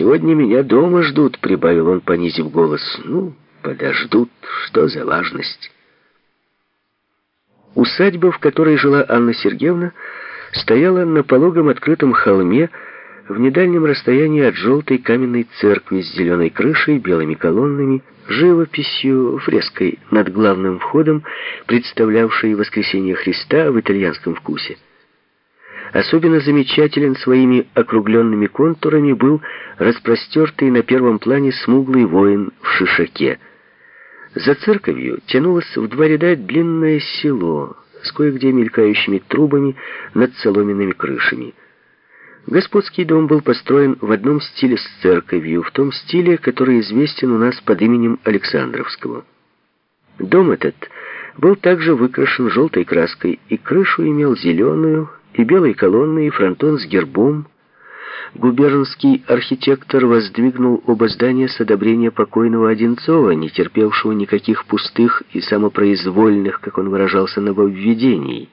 сегодня меня дома ждут», — прибавил он, понизив голос. «Ну, подождут, что за важность». Усадьба, в которой жила Анна Сергеевна, стояла на пологом открытом холме в недальнем расстоянии от желтой каменной церкви с зеленой крышей, белыми колоннами, живописью, фреской над главным входом, представлявшей воскресение Христа в итальянском вкусе. Особенно замечателен своими округленными контурами был распростертый на первом плане смуглый воин в шишаке. За церковью тянулось в два ряда длинное село с кое-где мелькающими трубами над соломенными крышами. Господский дом был построен в одном стиле с церковью, в том стиле, который известен у нас под именем Александровского. Дом этот был также выкрашен желтой краской, и крышу имел зеленую, и белые колонны, и фронтон с гербом. Губернский архитектор воздвигнул оба здания с одобрения покойного Одинцова, не терпевшего никаких пустых и самопроизвольных, как он выражался, нововведений.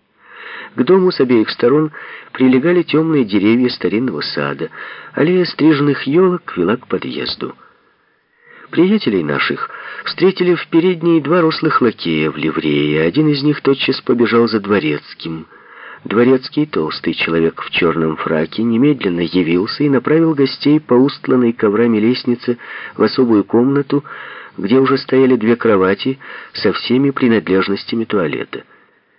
К дому с обеих сторон прилегали темные деревья старинного сада. Аллея стриженных елок вела к подъезду. Приятелей наших встретили в передней два рослых лакея в ливрее. Один из них тотчас побежал за дворецким. Дворецкий, толстый человек в черном фраке, немедленно явился и направил гостей по устланной коврами лестнице в особую комнату, где уже стояли две кровати со всеми принадлежностями туалета.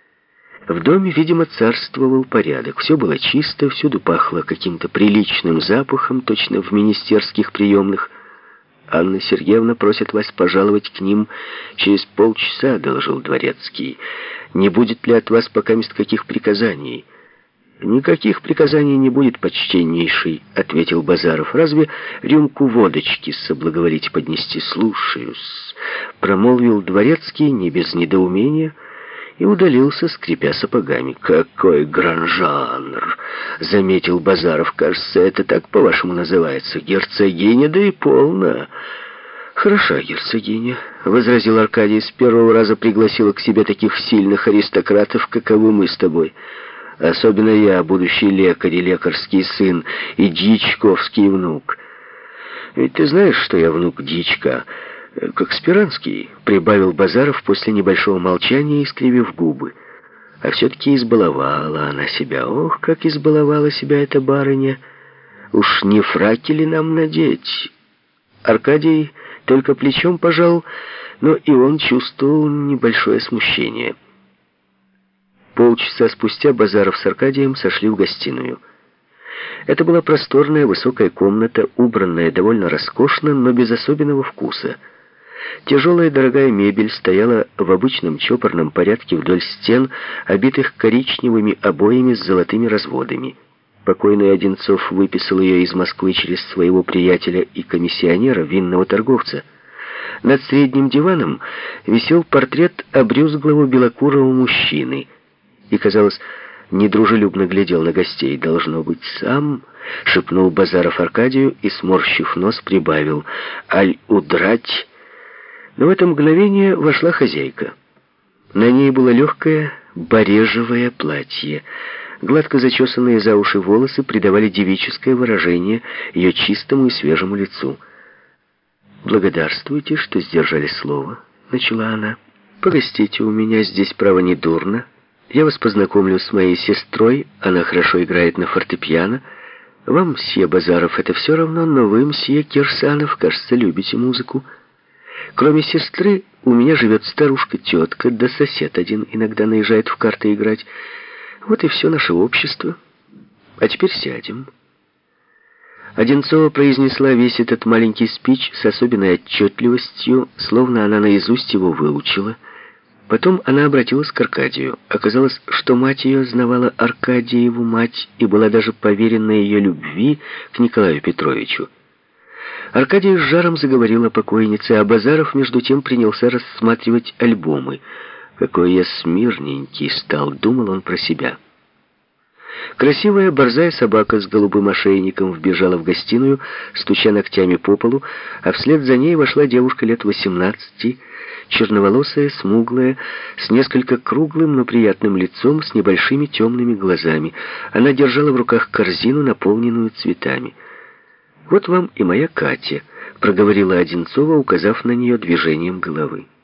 В доме, видимо, царствовал порядок. Все было чисто, всюду пахло каким-то приличным запахом, точно в министерских приемных. «Анна Сергеевна просит вас пожаловать к ним через полчаса», — доложил дворецкий. «Не будет ли от вас покамест каких приказаний?» «Никаких приказаний не будет, почтеннейший», — ответил Базаров. «Разве рюмку водочки соблаговолите поднести?» «Слушаюсь», — промолвил дворецкий не без недоумения и удалился, скрипя сапогами. «Какой гранжанр!» — заметил Базаров. «Кажется, это так, по-вашему, называется. Герцогиня, да и полно». «Хороша герцогиня», — возразил Аркадий. «С первого раза пригласила к себе таких сильных аристократов, каковы мы с тобой. Особенно я, будущий лекарь и лекарский сын, и дьячковский внук. Ведь ты знаешь, что я внук дьячка, как Спиранский», — прибавил Базаров после небольшого молчания, искривив губы. «А все-таки избаловала она себя. Ох, как избаловала себя эта барыня! Уж не фраки ли нам надеть?» Аркадий только плечом пожал, но и он чувствовал небольшое смущение. Полчаса спустя Базаров с Аркадием сошли в гостиную. Это была просторная высокая комната, убранная довольно роскошно, но без особенного вкуса. Тяжелая дорогая мебель стояла в обычном чопорном порядке вдоль стен, обитых коричневыми обоями с золотыми разводами. Покойный Одинцов выписал ее из Москвы через своего приятеля и комиссионера, винного торговца. Над средним диваном висел портрет обрюзглого белокурого мужчины и, казалось, недружелюбно глядел на гостей. «Должно быть, сам», — шепнул Базаров Аркадию и, сморщив нос, прибавил: «Аль удрать». Но в это мгновение вошла хозяйка. На ней было легкое барежевое платье. Гладко зачесанные за уши волосы придавали девическое выражение ее чистому и свежему лицу. «Благодарствуйте, что сдержали слово», — начала она. «Погостите у меня здесь, право, не дурно. Я вас познакомлю с моей сестрой, она хорошо играет на фортепиано. Вам, мсье Базаров, это все равно, но вы, мсье Кирсанов, кажется, любите музыку. Кроме сестры, у меня живет старушка-тетка, да сосед один иногда наезжает в карты играть. Вот и все наше общество. А теперь сядем». Одинцова произнесла весь этот маленький спич с особенной отчетливостью, словно она наизусть его выучила. Потом она обратилась к Аркадию. Оказалось, что мать ее знавала Аркадиеву мать и была даже поверена ее любви к Николаю Петровичу. Аркадий с жаром заговорил о покойнице, а Базаров между тем принялся рассматривать альбомы. «Какой я смирненький стал», — думал он про себя. Красивая борзая собака с голубым ошейником вбежала в гостиную, стуча ногтями по полу, а вслед за ней вошла девушка лет 18, черноволосая, смуглая, с несколько круглым, но приятным лицом, с небольшими темными глазами. Она держала в руках корзину, наполненную цветами. «Вот вам и моя Катя», — проговорила Одинцова, указав на нее движением головы.